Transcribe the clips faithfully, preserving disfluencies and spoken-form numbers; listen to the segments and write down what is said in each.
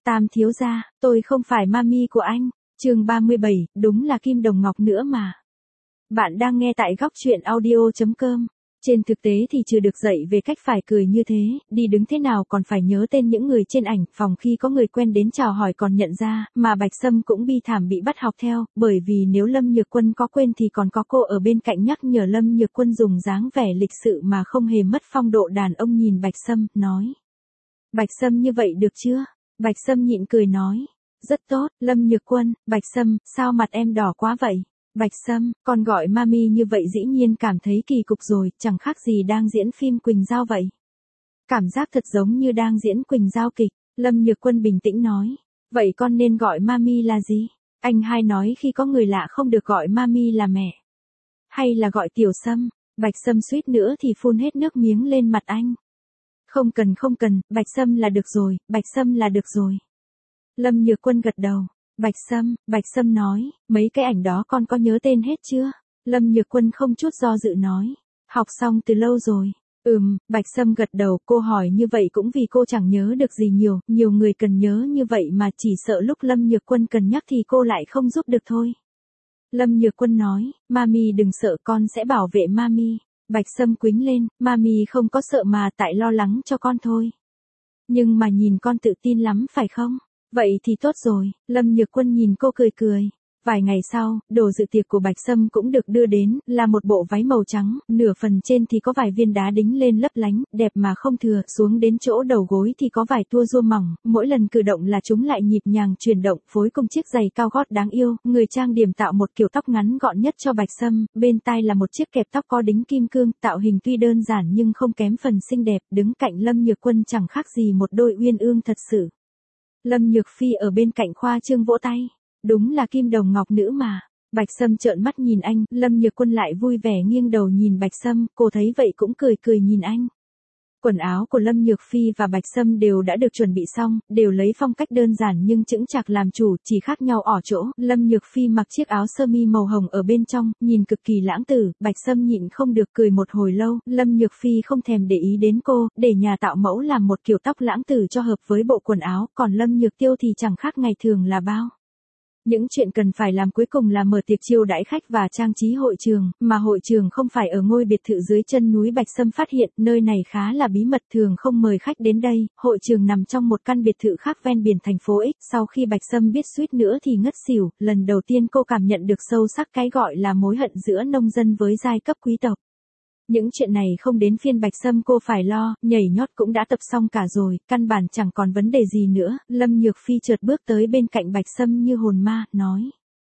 Tam thiếu gia, tôi không phải mami của anh. Chương ba mươi bảy, đúng là kim đồng ngọc nữa mà. Bạn đang nghe tại góc truyện audio chấm com. Trên thực tế thì chưa được dạy về cách phải cười như thế, đi đứng thế nào còn phải nhớ tên những người trên ảnh, phòng khi có người quen đến chào hỏi còn nhận ra, mà Bạch Sâm cũng bi thảm bị bắt học theo, bởi vì nếu Lâm Nhược Quân có quên thì còn có cô ở bên cạnh nhắc nhở Lâm Nhược Quân dùng dáng vẻ lịch sự mà không hề mất phong độ đàn ông nhìn Bạch Sâm, nói. Bạch Sâm như vậy được chưa? Bạch Sâm nhịn cười nói. Rất tốt, Lâm Nhược Quân. Bạch Sâm, sao mặt em đỏ quá vậy? Bạch Sâm, con gọi mami như vậy dĩ nhiên cảm thấy kỳ cục rồi, chẳng khác gì đang diễn phim Quỳnh Giao vậy. Cảm giác thật giống như đang diễn Quỳnh Giao kịch. Lâm Nhược Quân bình tĩnh nói. Vậy con nên gọi mami là gì? Anh hai nói khi có người lạ không được gọi mami là mẹ. Hay là gọi Tiểu Sâm? Bạch Sâm suýt nữa thì phun hết nước miếng lên mặt anh. Không cần không cần, Bạch Sâm là được rồi, Bạch Sâm là được rồi. Lâm Nhược Quân gật đầu. Bạch Sâm, Bạch Sâm nói, mấy cái ảnh đó con có nhớ tên hết chưa? Lâm Nhược Quân không chút do dự nói. Học xong từ lâu rồi. Ừm, Bạch Sâm gật đầu, cô hỏi như vậy cũng vì cô chẳng nhớ được gì nhiều, nhiều người cần nhớ như vậy mà chỉ sợ lúc Lâm Nhược Quân cần nhắc thì cô lại không giúp được thôi. Lâm Nhược Quân nói, mami đừng sợ, con sẽ bảo vệ mami. Bạch Sâm quýnh lên, mami không có sợ mà tại lo lắng cho con thôi. Nhưng mà nhìn con tự tin lắm phải không? Vậy thì tốt rồi. Lâm Nhược Quân nhìn cô cười cười. Vài ngày sau, đồ dự tiệc của Bạch Sâm cũng được đưa đến, là một bộ váy màu trắng, nửa phần trên thì có vài viên đá đính lên lấp lánh, đẹp mà không thừa, xuống đến chỗ đầu gối thì có vài tua rua mỏng, mỗi lần cử động là chúng lại nhịp nhàng chuyển động, phối cùng chiếc giày cao gót đáng yêu, người trang điểm tạo một kiểu tóc ngắn gọn nhất cho Bạch Sâm, bên tai là một chiếc kẹp tóc có đính kim cương, tạo hình tuy đơn giản nhưng không kém phần xinh đẹp, đứng cạnh Lâm Nhược Quân chẳng khác gì một đôi uyên ương thật sự. Lâm Nhược Phi ở bên cạnh khoa trương vỗ tay. Đúng là kim đồng ngọc nữ mà. Bạch Sâm trợn mắt nhìn anh, Lâm Nhược Quân lại vui vẻ nghiêng đầu nhìn Bạch Sâm, cô thấy vậy cũng cười cười nhìn anh. Quần áo của Lâm Nhược Phi và Bạch Sâm đều đã được chuẩn bị xong, đều lấy phong cách đơn giản nhưng chững chạc làm chủ, chỉ khác nhau ở chỗ, Lâm Nhược Phi mặc chiếc áo sơ mi màu hồng ở bên trong, nhìn cực kỳ lãng tử, Bạch Sâm nhịn không được cười một hồi lâu, Lâm Nhược Phi không thèm để ý đến cô, để nhà tạo mẫu làm một kiểu tóc lãng tử cho hợp với bộ quần áo, còn Lâm Nhược Tiêu thì chẳng khác ngày thường là bao. Những chuyện cần phải làm cuối cùng là mở tiệc chiêu đãi khách và trang trí hội trường, mà hội trường không phải ở ngôi biệt thự dưới chân núi Bạch Sâm phát hiện, nơi này khá là bí mật thường không mời khách đến đây, hội trường nằm trong một căn biệt thự khác ven biển thành phố X, sau khi Bạch Sâm biết suýt nữa thì ngất xỉu, lần đầu tiên cô cảm nhận được sâu sắc cái gọi là mối hận giữa nông dân với giai cấp quý tộc. Những chuyện này không đến phiên Bạch Sâm cô phải lo, nhảy nhót cũng đã tập xong cả rồi, căn bản chẳng còn vấn đề gì nữa, Lâm Nhược Phi chợt bước tới bên cạnh Bạch Sâm như hồn ma, nói.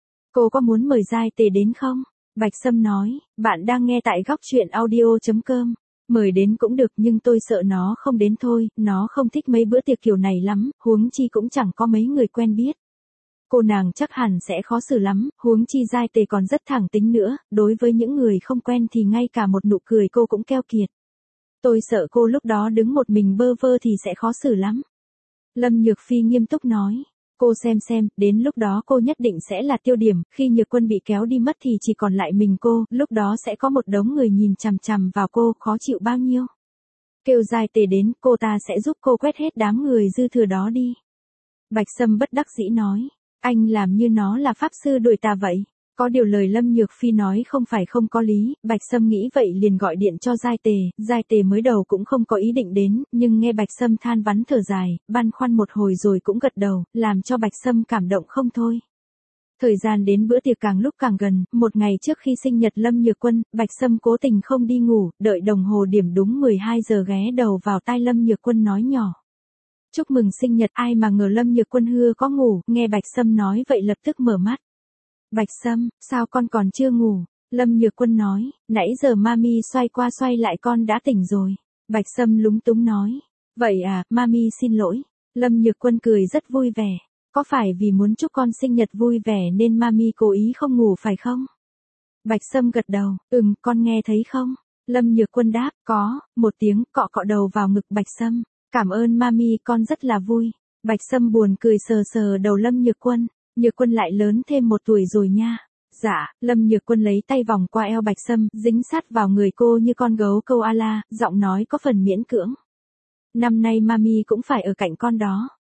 Cô có muốn mời giai tề đến không? Bạch Sâm nói, bạn đang nghe tại góc truyện audio chấm com, mời đến cũng được nhưng tôi sợ nó không đến thôi, nó không thích mấy bữa tiệc kiểu này lắm, huống chi cũng chẳng có mấy người quen biết. Cô nàng chắc hẳn sẽ khó xử lắm, huống chi giai tề còn rất thẳng tính nữa, đối với những người không quen thì ngay cả một nụ cười cô cũng keo kiệt. Tôi sợ cô lúc đó đứng một mình bơ vơ thì sẽ khó xử lắm. Lâm Nhược Phi nghiêm túc nói, cô xem xem, đến lúc đó cô nhất định sẽ là tiêu điểm, khi Nhược Quân bị kéo đi mất thì chỉ còn lại mình cô, lúc đó sẽ có một đống người nhìn chằm chằm vào cô, khó chịu bao nhiêu. Kêu giai tề đến, cô ta sẽ giúp cô quét hết đám người dư thừa đó đi. Bạch Sâm bất đắc dĩ nói. Anh làm như nó là pháp sư đuổi tà vậy. Có điều lời Lâm Nhược Phi nói không phải không có lý, Bạch Sâm nghĩ vậy liền gọi điện cho giai tề, giai tề mới đầu cũng không có ý định đến, nhưng nghe Bạch Sâm than vắn thở dài, băn khoăn một hồi rồi cũng gật đầu, làm cho Bạch Sâm cảm động không thôi. Thời gian đến bữa tiệc càng lúc càng gần, một ngày trước khi sinh nhật Lâm Nhược Quân, Bạch Sâm cố tình không đi ngủ, đợi đồng hồ điểm đúng mười hai giờ ghé đầu vào tai Lâm Nhược Quân nói nhỏ. Chúc mừng sinh nhật, ai mà ngờ Lâm Nhược Quân hưa có ngủ, nghe Bạch Sâm nói vậy lập tức mở mắt. Bạch Sâm, sao con còn chưa ngủ? Lâm Nhược Quân nói, nãy giờ mami xoay qua xoay lại con đã tỉnh rồi. Bạch Sâm lúng túng nói, vậy à, mami xin lỗi. Lâm Nhược Quân cười rất vui vẻ, có phải vì muốn chúc con sinh nhật vui vẻ nên mami cố ý không ngủ phải không? Bạch Sâm gật đầu, ừm, con nghe thấy không? Lâm Nhược Quân đáp, có, một tiếng, cọ cọ đầu vào ngực Bạch Sâm. Cảm ơn mami, con rất là vui. Bạch Sâm buồn cười sờ sờ đầu Lâm Nhược Quân. Nhược Quân lại lớn thêm một tuổi rồi nha. Dạ, Lâm Nhược Quân lấy tay vòng qua eo Bạch Sâm, dính sát vào người cô như con gấu câu a la, giọng nói có phần miễn cưỡng. Năm nay mami cũng phải ở cạnh con đó.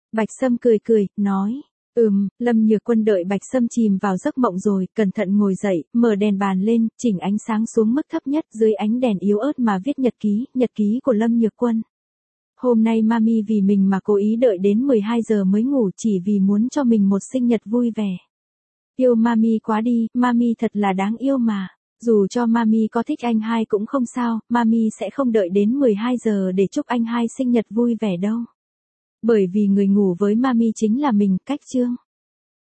Bạch Sâm cười cười, nói. Ừm, Lâm Nhược Quân đợi Bạch Sâm chìm vào giấc mộng rồi, cẩn thận ngồi dậy, mở đèn bàn lên, chỉnh ánh sáng xuống mức thấp nhất, dưới ánh đèn yếu ớt mà viết nhật ký, nhật ký của Lâm Nhược Quân. Hôm nay mami vì mình mà cố ý đợi đến mười hai giờ mới ngủ chỉ vì muốn cho mình một sinh nhật vui vẻ. Yêu mami quá đi, mami thật là đáng yêu mà. Dù cho mami có thích anh hai cũng không sao, mami sẽ không đợi đến mười hai giờ để chúc anh hai sinh nhật vui vẻ đâu. Bởi vì người ngủ với mami chính là mình, cách chương.